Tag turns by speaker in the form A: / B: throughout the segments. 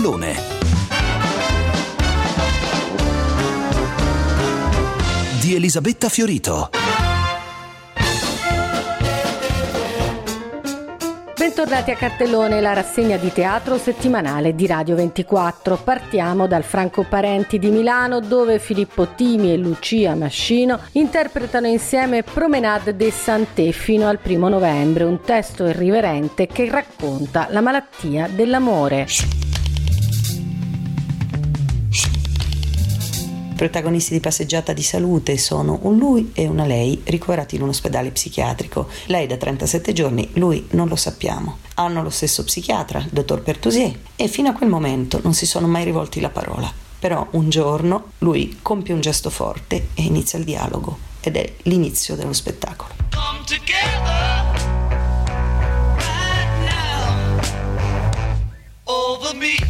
A: cartellone. Di Elisabetta Fiorito.
B: Bentornati a Cartellone, la rassegna di teatro settimanale di Radio 24. Partiamo dal Franco Parenti di Milano, dove Filippo Timi e Lucia Mascino interpretano insieme Promenade des Santé fino al 1 novembre, un testo irriverente che racconta la malattia dell'amore.
C: Protagonisti di Passeggiata di Salute sono un lui e una lei ricoverati in un ospedale psichiatrico. Lei da 37 giorni, lui non lo sappiamo. Hanno lo stesso psichiatra, il dottor Pertusier, e fino a quel momento non si sono mai rivolti la parola. Però un giorno lui compie un gesto forte e inizia il dialogo, ed è l'inizio dello spettacolo. Come together right now over me.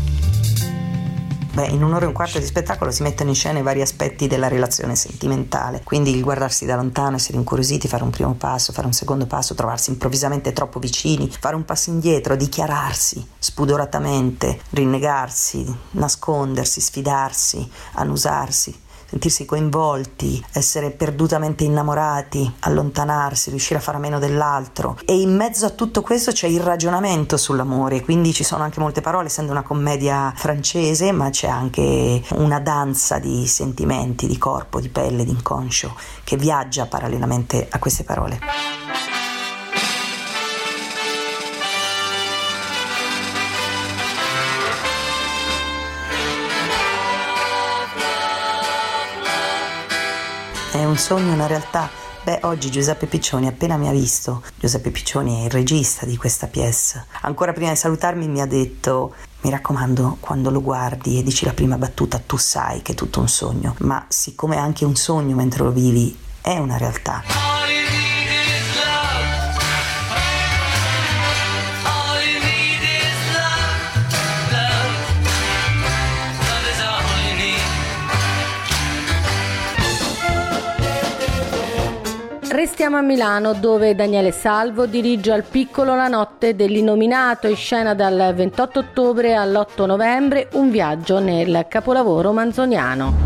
C: In 1 ora e un quarto di spettacolo si mettono in scena i vari aspetti della relazione sentimentale, quindi il guardarsi da lontano, essere incuriositi, fare un primo passo, fare un secondo passo, trovarsi improvvisamente troppo vicini, fare un passo indietro, dichiararsi spudoratamente, rinnegarsi, nascondersi, sfidarsi, annusarsi, sentirsi coinvolti, essere perdutamente innamorati, allontanarsi, riuscire a fare a meno dell'altro. E in mezzo a tutto questo c'è il ragionamento sull'amore, quindi ci sono anche molte parole, essendo una commedia francese, ma c'è anche una danza di sentimenti, di corpo, di pelle, di inconscio, che viaggia parallelamente a queste parole. È un sogno, una realtà? Oggi Giuseppe Piccioni, appena mi ha visto, Giuseppe Piccioni è il regista di questa pièce, ancora prima di salutarmi mi ha detto: mi raccomando, quando lo guardi e dici la prima battuta, tu sai che è tutto un sogno, ma siccome è anche un sogno mentre lo vivi, è una realtà.
B: Restiamo a Milano, dove Daniele Salvo dirige al Piccolo La notte dell'Innominato, in scena dal 28 ottobre all'8 novembre, un viaggio nel capolavoro manzoniano.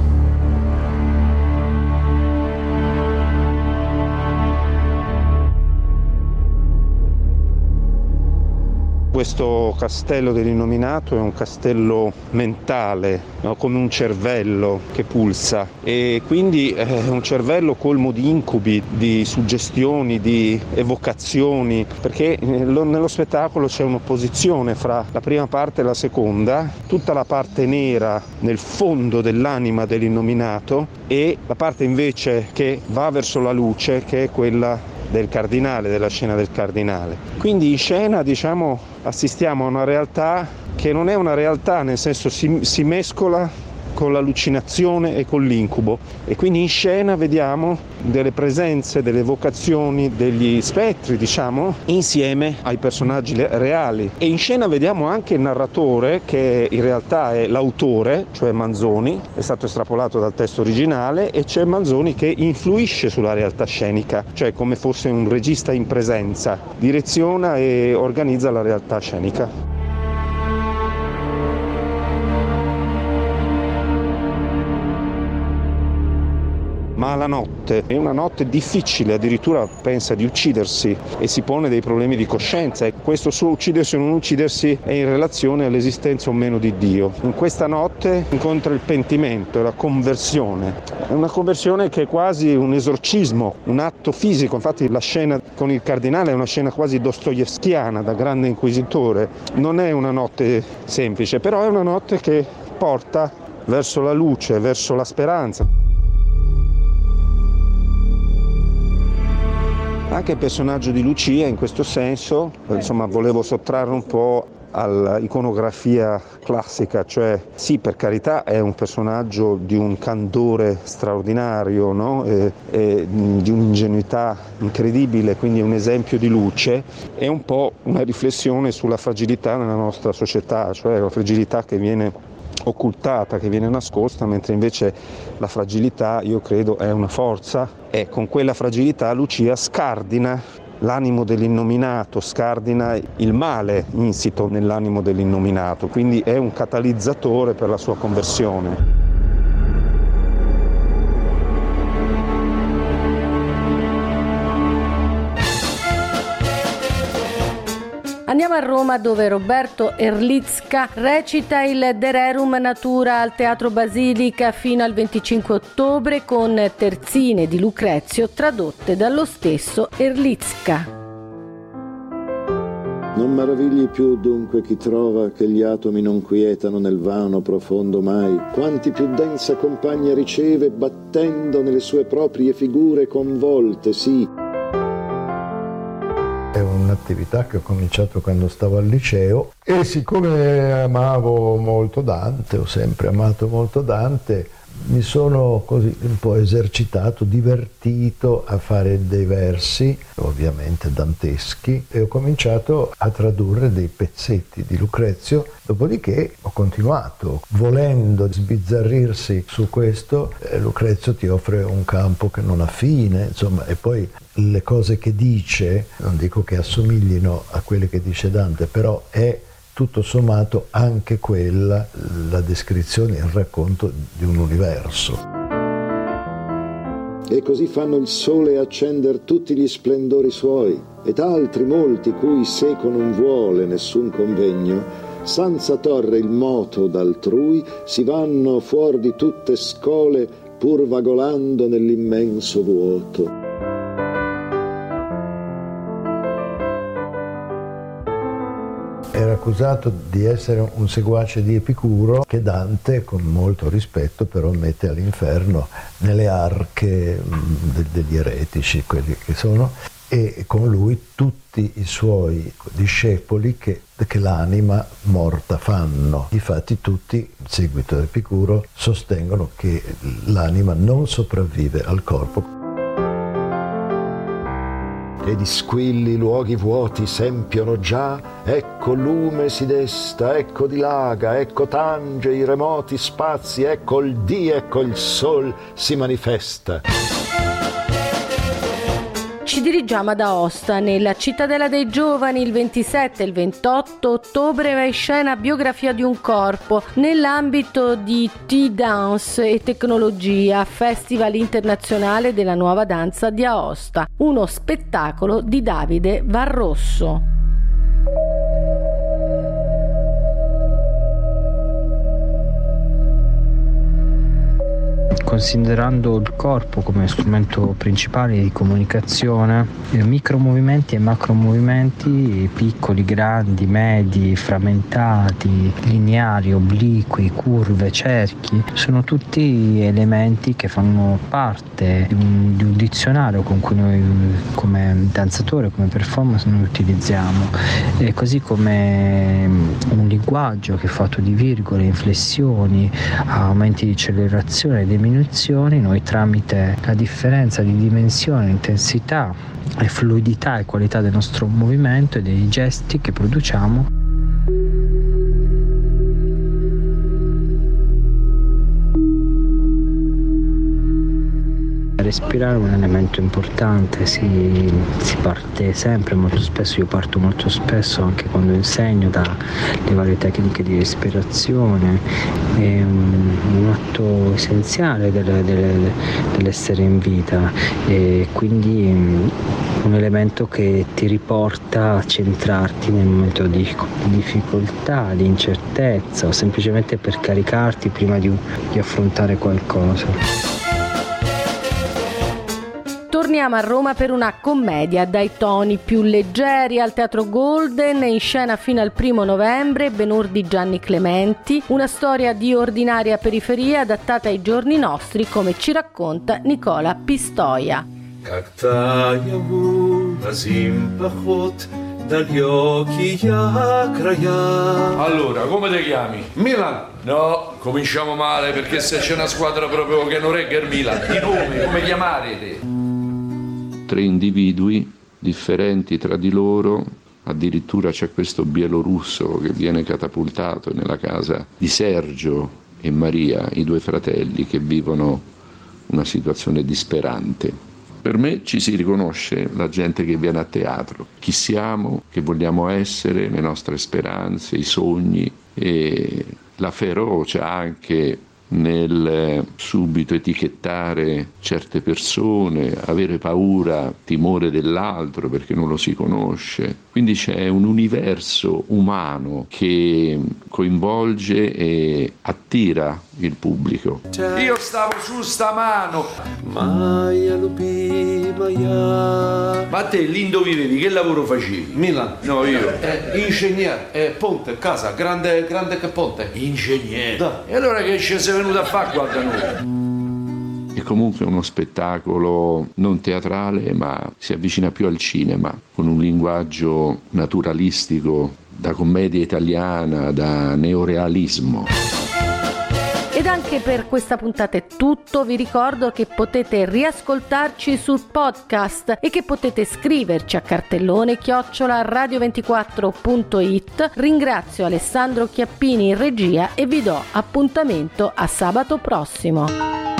D: Questo castello dell'Innominato è un castello mentale, no? Come un cervello che pulsa, e quindi è un cervello colmo di incubi, di suggestioni, di evocazioni, perché nello spettacolo c'è un'opposizione fra la prima parte e la seconda, tutta la parte nera nel fondo dell'anima dell'Innominato e la parte invece che va verso la luce, che è quella del cardinale, della scena del cardinale. Quindi in scena, assistiamo a una realtà che non è una realtà, nel senso si mescola con l'allucinazione e con l'incubo, e quindi in scena vediamo delle presenze, delle evocazioni, degli spettri, insieme ai personaggi reali. E in scena vediamo anche il narratore, che in realtà è l'autore, cioè Manzoni, è stato estrapolato dal testo originale, e c'è Manzoni che influisce sulla realtà scenica, cioè come fosse un regista in presenza, direziona e organizza la realtà scenica. Ma la notte è una notte difficile, addirittura pensa di uccidersi e si pone dei problemi di coscienza, e questo suo uccidersi o non uccidersi è in relazione all'esistenza o meno di Dio. In questa notte incontra il pentimento e la conversione. È una conversione che è quasi un esorcismo, un atto fisico. Infatti la scena con il cardinale è una scena quasi dostoevskiana, da grande inquisitore. Non è una notte semplice, però è una notte che porta verso la luce, verso la speranza. Anche il personaggio di Lucia in questo senso, volevo sottrarre un po' all'iconografia classica, cioè sì, per carità è un personaggio di un candore straordinario, no? e di un'ingenuità incredibile, quindi è un esempio di luce, è un po' una riflessione sulla fragilità nella nostra società, cioè la fragilità che viene occultata, che viene nascosta, mentre invece la fragilità, io credo, è una forza, e con quella fragilità Lucia scardina l'animo dell'innominato, scardina il male insito nell'animo dell'innominato, quindi è un catalizzatore per la sua conversione.
B: Andiamo a Roma, dove Roberto Erlicka recita il De Rerum Natura al Teatro Basilica fino al 25 ottobre con terzine di Lucrezio tradotte dallo stesso Erlicka.
E: Non maravigli più dunque chi trova che gli atomi non quietano nel vano profondo mai, quanti più densa compagna riceve battendo nelle sue proprie figure convolte, sì.
F: È un'attività che ho cominciato quando stavo al liceo e siccome amavo molto Dante, ho sempre amato molto Dante, mi sono così un po' esercitato, divertito a fare dei versi, ovviamente danteschi, e ho cominciato a tradurre dei pezzetti di Lucrezio. Dopodiché ho continuato, volendo sbizzarrirsi su questo, Lucrezio ti offre un campo che non ha fine, insomma, e poi le cose che dice, non dico che assomiglino a quelle che dice Dante, però è tutto sommato anche quella, la descrizione, il racconto di un universo.
E: E così fanno il sole accender tutti gli splendori suoi, ed altri molti cui seco non vuole nessun convegno, senza torre il moto d'altrui, si vanno fuor di tutte scole, pur vagolando nell'immenso vuoto.
F: Era accusato di essere un seguace di Epicuro, che Dante, con molto rispetto, però mette all'inferno nelle arche degli eretici, quelli che sono, e con lui tutti i suoi discepoli che l'anima morta fanno. Difatti tutti, in seguito ad Epicuro, sostengono che l'anima non sopravvive al corpo.
E: E di squilli luoghi vuoti s'empiono già, ecco lume si desta, ecco dilaga, ecco tange i remoti spazi, ecco il dì, ecco il sol si manifesta.
B: Ci dirigiamo ad Aosta, nella Cittadella dei Giovani. Il 27 e il 28 ottobre va in scena Biografia di un corpo, nell'ambito di T-Dance e Tecnologia, Festival internazionale della nuova danza di Aosta, uno spettacolo di Davide Varrosso.
G: Considerando il corpo come strumento principale di comunicazione, micromovimenti e macromovimenti, piccoli, grandi, medi, frammentati, lineari, obliqui, curve, cerchi, sono tutti elementi che fanno parte di un dizionario con cui noi come danzatore, come performance noi utilizziamo, e così come un linguaggio che è fatto di virgole, inflessioni, aumenti di accelerazione e diminuzioni, noi tramite la differenza di dimensione, intensità e fluidità e qualità del nostro movimento e dei gesti che produciamo, respirare è un elemento importante, si parte sempre, molto spesso, io parto molto spesso anche quando insegno dalle varie tecniche di respirazione, è un atto essenziale dell'essere in vita e quindi un elemento che ti riporta a centrarti nel momento di difficoltà, di incertezza o semplicemente per caricarti prima di affrontare qualcosa.
B: Torniamo a Roma per una commedia dai toni più leggeri al Teatro Golden, in scena fino al 1 novembre, Ben-Hur di Gianni Clementi, una storia di ordinaria periferia adattata ai giorni nostri, come ci racconta Nicola Pistoia.
H: Allora, come ti chiami? Milan? No, cominciamo male, perché se c'è una squadra proprio che non regga il Milan, di nome, come chiamarete?
I: 3 individui differenti tra di loro, addirittura c'è questo bielorusso che viene catapultato nella casa di Sergio e Maria, i 2 fratelli che vivono una situazione disperante. Per me ci si riconosce la gente che viene a teatro, chi siamo, che vogliamo essere, le nostre speranze, i sogni e la ferocia anche nel subito etichettare certe persone, avere paura, timore dell'altro perché non lo si conosce. Quindi c'è un universo umano che coinvolge e attira il pubblico.
H: Io stavo su sta mano. Ma te lì dove vivevi? Che lavoro facevi?
J: Milan.
H: No, io.
J: Ingegnere, ponte, casa, grande che ponte.
H: Ingegnere.
J: Da.
H: E allora che ci sei venuto a fare qua da noi?
I: È comunque uno spettacolo non teatrale, ma si avvicina più al cinema, con un linguaggio naturalistico, da commedia italiana, da neorealismo.
B: Ed anche per questa puntata è tutto, vi ricordo che potete riascoltarci sul podcast e che potete scriverci a cartellone@radio24.it. Ringrazio Alessandro Chiappini in regia e vi do appuntamento a sabato prossimo.